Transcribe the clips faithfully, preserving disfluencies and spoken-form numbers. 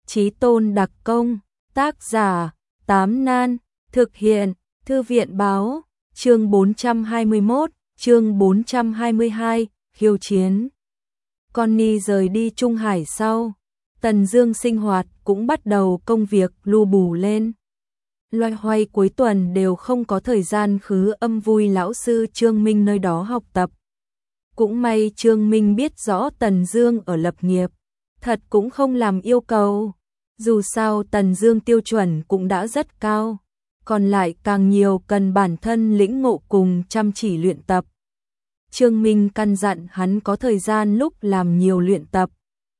Chí Tôn đặc công, tác giả, Tám Nan, thực hiện, Thư viện báo, chương bốn trăm hai mươi mốt, chương bốn trăm hai mươi hai, khiêu chiến. Connie rời đi Trung Hải sau, Tần Dương sinh hoạt cũng bắt đầu công việc lu bù lên. Loay hoay cuối tuần đều không có thời gian khứ âm vui lão sư Trương Minh nơi đó học tập. Cũng may Trương Minh biết rõ Tần Dương ở lập nghiệp, thật cũng không làm yêu cầu. Dù sao Tần Dương tiêu chuẩn cũng đã rất cao, còn lại càng nhiều cần bản thân lĩnh ngộ cùng chăm chỉ luyện tập. Trương Minh căn dặn hắn có thời gian lúc làm nhiều luyện tập,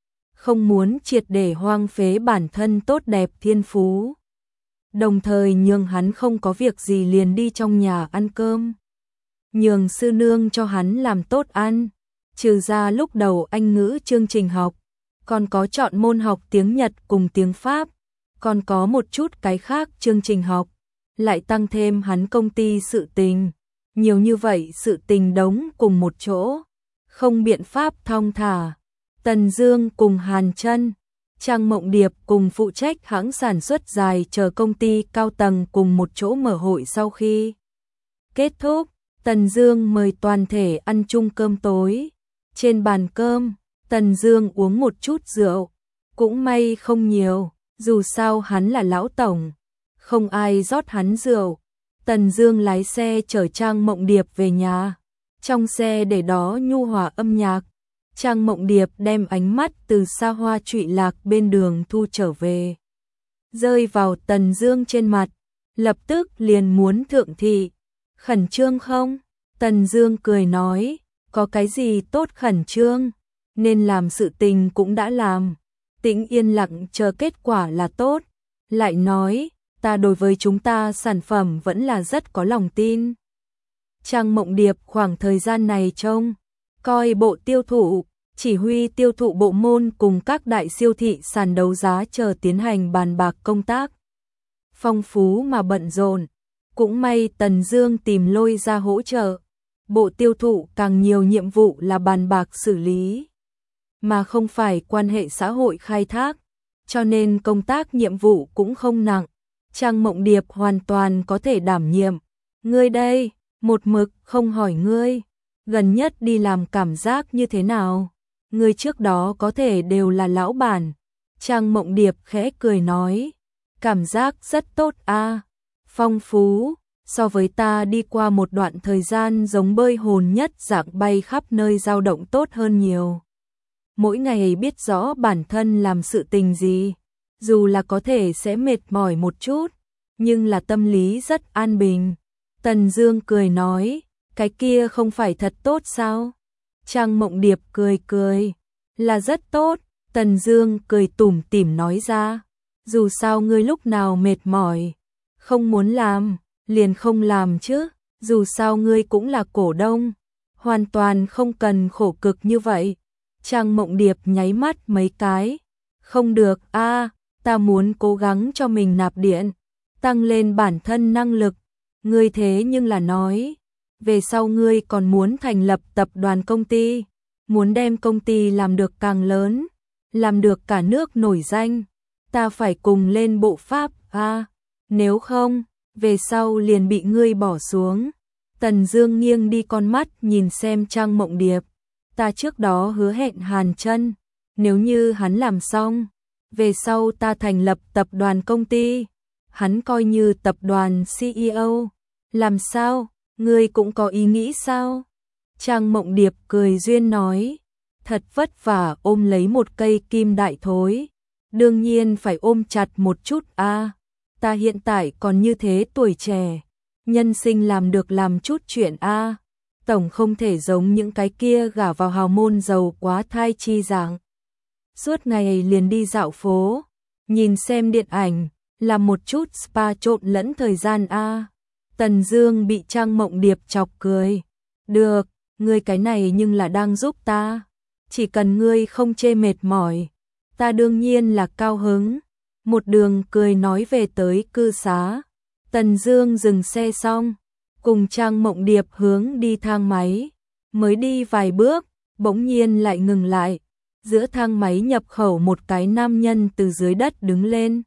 không muốn triệt để hoang phế bản thân tốt đẹp thiên phú. Đồng thời nhường hắn không có việc gì liền đi trong nhà ăn cơm, nhường sư nương cho hắn làm tốt ăn, trừ ra lúc đầu Anh ngữ chương trình học, còn có chọn môn học tiếng Nhật cùng tiếng Pháp, còn có một chút cái khác chương trình học, lại tăng thêm hắn công ty sự tình. Nhiều như vậy sự tình đống cùng một chỗ, không biện pháp thong thả. Tần Dương cùng Hàn Chân, Trang Mộng Điệp cùng phụ trách hãng sản xuất dài chờ công ty cao tầng cùng một chỗ mở hội sau khi kết thúc, Tần Dương mời toàn thể ăn chung cơm tối. Trên bàn cơm, Tần Dương uống một chút rượu, cũng may không nhiều, dù sao hắn là lão tổng, không ai rót hắn rượu. Tần Dương lái xe chở Trang Mộng Điệp về nhà, trong xe để đó nhu hòa âm nhạc. Trang Mộng Điệp đem ánh mắt từ xa hoa trụy lạc bên đường thu trở về, rơi vào Tần Dương trên mặt, lập tức liền muốn thượng thị. Khẩn trương không? Tần Dương cười nói, có cái gì tốt khẩn trương, nên làm sự tình cũng đã làm, tĩnh yên lặng chờ kết quả là tốt. Lại nói, ta đối với chúng ta sản phẩm vẫn là rất có lòng tin. Trang Mộng Điệp khoảng thời gian này trông coi bộ tiêu thụ, chỉ huy tiêu thụ bộ môn cùng các đại siêu thị sàn đấu giá chờ tiến hành bàn bạc công tác. Phong phú mà bận rộn, cũng may Tần Dương tìm lôi ra hỗ trợ. Bộ tiêu thụ càng nhiều nhiệm vụ là bàn bạc xử lý, mà không phải quan hệ xã hội khai thác, cho nên công tác nhiệm vụ cũng không nặng. Trang Mộng Điệp hoàn toàn có thể đảm nhiệm. Ngươi đây, một mực không hỏi ngươi, gần nhất đi làm cảm giác như thế nào? Ngươi trước đó có thể đều là lão bản. Trang Mộng Điệp khẽ cười nói, cảm giác rất tốt a, phong phú, so với ta đi qua một đoạn thời gian giống bơi hồn nhất dạng bay khắp nơi dao động tốt hơn nhiều. Mỗi ngày biết rõ bản thân làm sự tình gì, dù là có thể sẽ mệt mỏi một chút, nhưng là tâm lý rất an bình. Tần Dương cười nói, cái kia không phải thật tốt sao? Trang Mộng Điệp cười cười, là rất tốt. Tần Dương cười tủm tỉm nói ra, dù sao ngươi lúc nào mệt mỏi, không muốn làm, liền không làm chứ, dù sao ngươi cũng là cổ đông, hoàn toàn không cần khổ cực như vậy. Trang Mộng Điệp nháy mắt mấy cái, không được a, ta muốn cố gắng cho mình nạp điện, tăng lên bản thân năng lực. Ngươi thế nhưng là nói, về sau ngươi còn muốn thành lập tập đoàn công ty, muốn đem công ty làm được càng lớn, làm được cả nước nổi danh, ta phải cùng lên bộ pháp a, nếu không, về sau liền bị ngươi bỏ xuống. Tần Dương nghiêng đi con mắt nhìn xem Trang Mộng Điệp, ta trước đó hứa hẹn Hàn Chân, nếu như hắn làm xong, về sau ta thành lập tập đoàn công ty, hắn coi như tập đoàn xê e ô, làm sao, ngươi cũng có ý nghĩ sao? Trang Mộng Điệp cười duyên nói, thật vất vả ôm lấy một cây kim đại thối, đương nhiên phải ôm chặt một chút a. Ta hiện tại còn như thế tuổi trẻ, nhân sinh làm được làm chút chuyện a, tổng không thể giống những cái kia gả vào hào môn giàu quá thai chi dạng, suốt ngày liền đi dạo phố, nhìn xem điện ảnh, làm một chút spa trộn lẫn thời gian a. Tần Dương bị Trang Mộng Điệp chọc cười, được, ngươi cái này nhưng là đang giúp ta, chỉ cần ngươi không chê mệt mỏi, ta đương nhiên là cao hứng. Một đường cười nói về tới cư xá, Tần Dương dừng xe xong, cùng Trang Mộng Điệp hướng đi thang máy, mới đi vài bước, bỗng nhiên lại ngừng lại, Giữa thang máy nhập khẩu một cái nam nhân từ dưới đất đứng lên.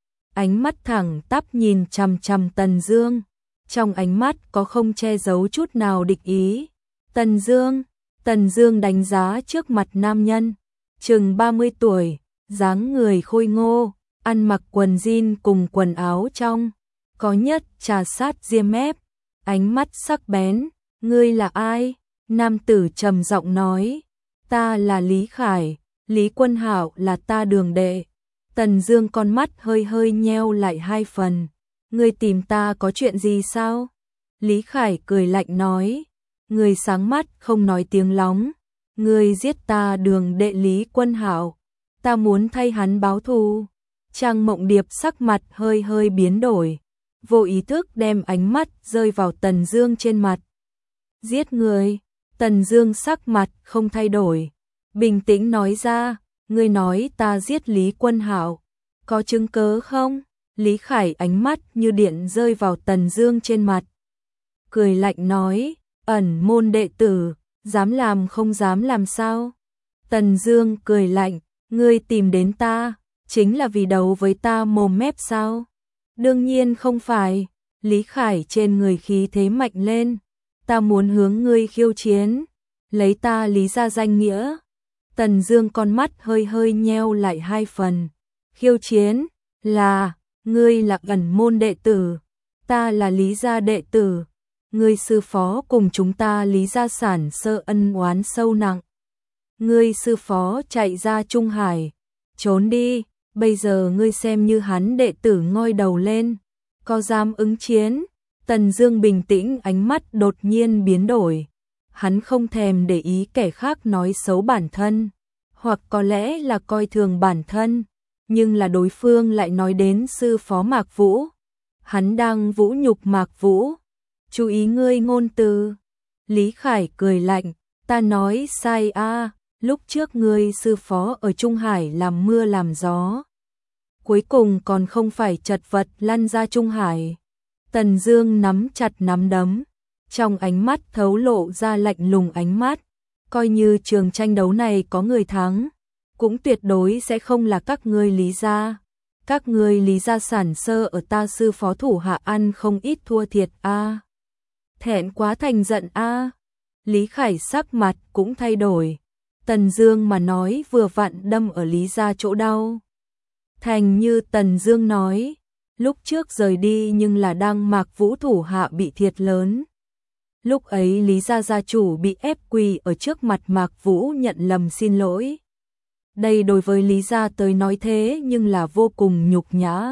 Ánh mắt thẳng tắp nhìn chằm chằm Tần Dương. Trong ánh mắt có không che giấu chút nào địch ý. Tần Dương, Tần Dương đánh giá trước mặt nam nhân, chừng ba mươi tuổi, dáng người khôi ngô, ăn mặc quần jean cùng quần áo trong, có nhất trà sát ria mép, ánh mắt sắc bén, ngươi là ai? Nam tử trầm giọng nói, ta là Lý Khải, Lý Quân Hạo là ta đường đệ. Tần Dương con mắt hơi hơi nheo lại hai phần, ngươi tìm ta có chuyện gì sao? Lý Khải cười lạnh nói, ngươi sáng mắt không nói tiếng lóng, ngươi giết ta đường đệ Lý Quân Hạo, ta muốn thay hắn báo thù. Trang Mộng Điệp sắc mặt hơi hơi biến đổi, vô ý thức đem ánh mắt rơi vào Tần Dương trên mặt. Giết người? Tần Dương sắc mặt không thay đổi, bình tĩnh nói ra, ngươi nói ta giết Lý Quân Hạo, có chứng cớ không? Lý Khải ánh mắt như điện rơi vào Tần Dương trên mặt, cười lạnh nói, ẩn môn đệ tử, dám làm không dám làm sao? Tần Dương cười lạnh, ngươi tìm đến ta, chính là vì đấu với ta mồm mép sao? Đương nhiên không phải. Lý Khải trên người khí thế mạnh lên, ta muốn hướng ngươi khiêu chiến, lấy ta Lý gia danh nghĩa. Tần Dương con mắt hơi hơi nheo lại hai phần, khiêu chiến, là, ngươi là ẩn môn đệ tử, ta là Lý gia đệ tử, ngươi sư phó cùng chúng ta Lý gia sản sơ ân oán sâu nặng. Ngươi sư phó chạy ra Trung Hải, trốn đi, bây giờ ngươi xem như hắn đệ tử ngoi đầu lên, có dám ứng chiến? Tần Dương bình tĩnh, ánh mắt đột nhiên biến đổi. Hắn không thèm để ý kẻ khác nói xấu bản thân, hoặc có lẽ là coi thường bản thân, nhưng là đối phương lại nói đến sư phó Mạc Vũ. Hắn đang vũ nhục Mạc Vũ. Chú ý ngươi ngôn từ. Lý Khải cười lạnh, ta nói sai a, à, lúc trước ngươi sư phó ở Trung Hải làm mưa làm gió, cuối cùng còn không phải chật vật lăn ra Trung Hải. Tần Dương nắm chặt nắm đấm, trong ánh mắt thấu lộ ra lạnh lùng ánh mắt, coi như trường tranh đấu này có người thắng, cũng tuyệt đối sẽ không là các ngươi Lý gia. Các ngươi Lý gia sản sơ ở ta sư phó thủ hạ ăn không ít thua thiệt a. À. Thẹn quá thành giận a. À. Lý Khải sắc mặt cũng thay đổi. Tần Dương mà nói vừa vặn đâm ở Lý gia chỗ đau. Thành như Tần Dương nói, lúc trước rời đi nhưng là đang Mạc Vũ thủ hạ bị thiệt lớn. Lúc ấy Lý gia gia chủ bị ép quỳ ở trước mặt Mạc Vũ nhận lầm xin lỗi. Đây đối với Lý gia tới nói thế nhưng là vô cùng nhục nhã.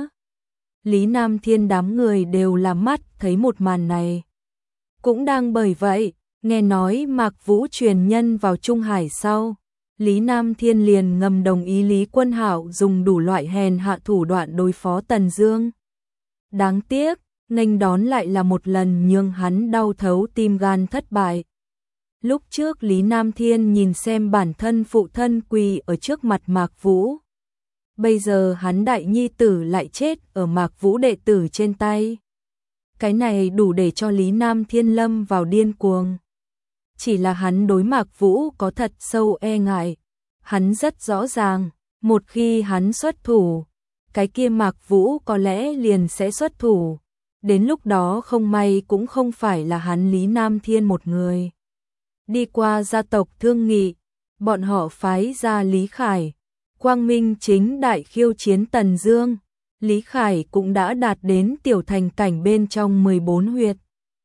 Lý Nam Thiên đám người đều là mắt thấy một màn này. Cũng đang bởi vậy, nghe nói Mạc Vũ truyền nhân vào Trung Hải sau, Lý Nam Thiên liền ngầm đồng ý Lý Quân Hạo dùng đủ loại hèn hạ thủ đoạn đối phó Tần Dương. Đáng tiếc, nghênh đón lại là một lần nhường hắn đau thấu tim gan thất bại. Lúc trước Lý Nam Thiên nhìn xem bản thân phụ thân quỳ ở trước mặt Mạc Vũ. Bây giờ hắn đại nhi tử lại chết ở Mạc Vũ đệ tử trên tay. Cái này đủ để cho Lý Nam Thiên lâm vào điên cuồng. Chỉ là hắn đối Mạc Vũ có thật sâu e ngại. Hắn rất rõ ràng, một khi hắn xuất thủ, cái kia Mạc Vũ có lẽ liền sẽ xuất thủ. Đến lúc đó không may cũng không phải là hắn Lý Nam Thiên một người. Đi qua gia tộc thương nghị, bọn họ phái ra Lý Khải, quang minh chính đại khiêu chiến Tần Dương. Lý Khải cũng đã đạt đến tiểu thành cảnh bên trong mười bốn huyệt.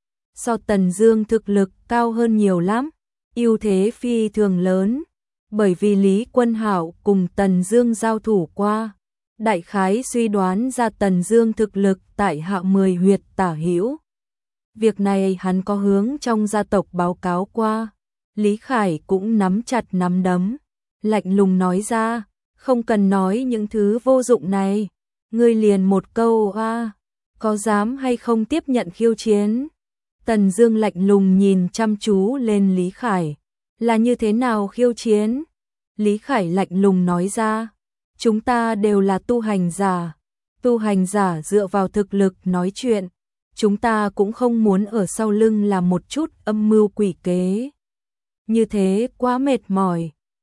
So Tần Dương thực lực cao hơn nhiều lắm, ưu thế phi thường lớn, bởi vì Lý Quân Hạo cùng Tần Dương giao thủ qua, đại khái suy đoán ra Tần Dương thực lực tại hạ mười huyệt tả hữu. Việc này hắn có hướng trong gia tộc báo cáo qua. Lý Khải cũng nắm chặt nắm đấm, lạnh lùng nói ra, không cần nói những thứ vô dụng này, ngươi liền một câu a, à, có dám hay không tiếp nhận khiêu chiến? Tần Dương lạnh lùng nhìn chăm chú lên Lý Khải, là như thế nào khiêu chiến? Lý Khải lạnh lùng nói ra, chúng ta đều là tu hành giả, tu hành giả dựa vào thực lực nói chuyện, chúng ta cũng không muốn ở sau lưng làm một chút âm mưu quỷ kế. Như thế quá mệt mỏi,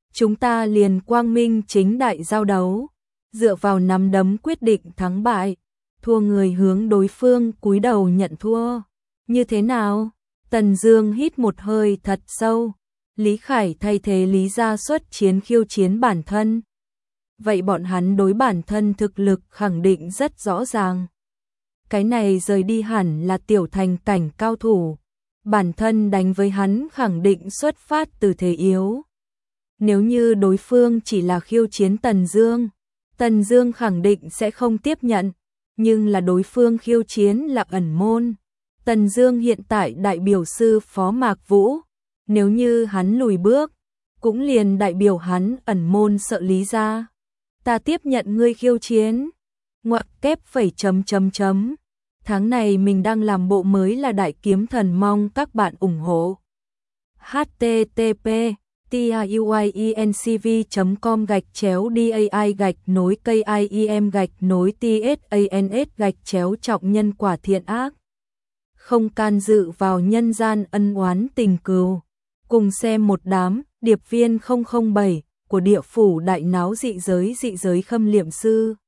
chúng ta liền quang minh chính đại giao đấu, dựa vào nắm đấm quyết định thắng bại, thua người hướng đối phương cúi đầu nhận thua. Như thế nào? Tần Dương hít một hơi thật sâu. Lý Khải thay thế Lý Gia xuất chiến khiêu chiến bản thân. Vậy bọn hắn đối bản thân thực lực khẳng định rất rõ ràng. Cái này rời đi hẳn là tiểu thành cảnh cao thủ. Bản thân đánh với hắn khẳng định xuất phát từ thế yếu. Nếu như đối phương chỉ là khiêu chiến Tần Dương, Tần Dương khẳng định sẽ không tiếp nhận. Nhưng là đối phương khiêu chiến là ẩn môn. Tần Dương hiện tại đại biểu sư phó Mạc Vũ. Nếu như hắn lùi bước, cũng liền đại biểu hắn ẩn môn sợ Lý Gia. Ta tiếp nhận ngươi khiêu chiến. Ngoặc kép phẩy chấm chấm chấm. Tháng này mình đang làm bộ mới là Đại Kiếm Thần, mong các bạn ủng hộ. h t t p tiuyencv chấm com gạch chéo dai gạch nối kim gạch nối tsans gạch chéo trọng nhân quả thiện ác. Không can dự vào nhân gian ân oán tình cừu. Cùng xem một đám điệp viên không không bảy của địa phủ đại náo dị giới dị giới khâm liệm sư.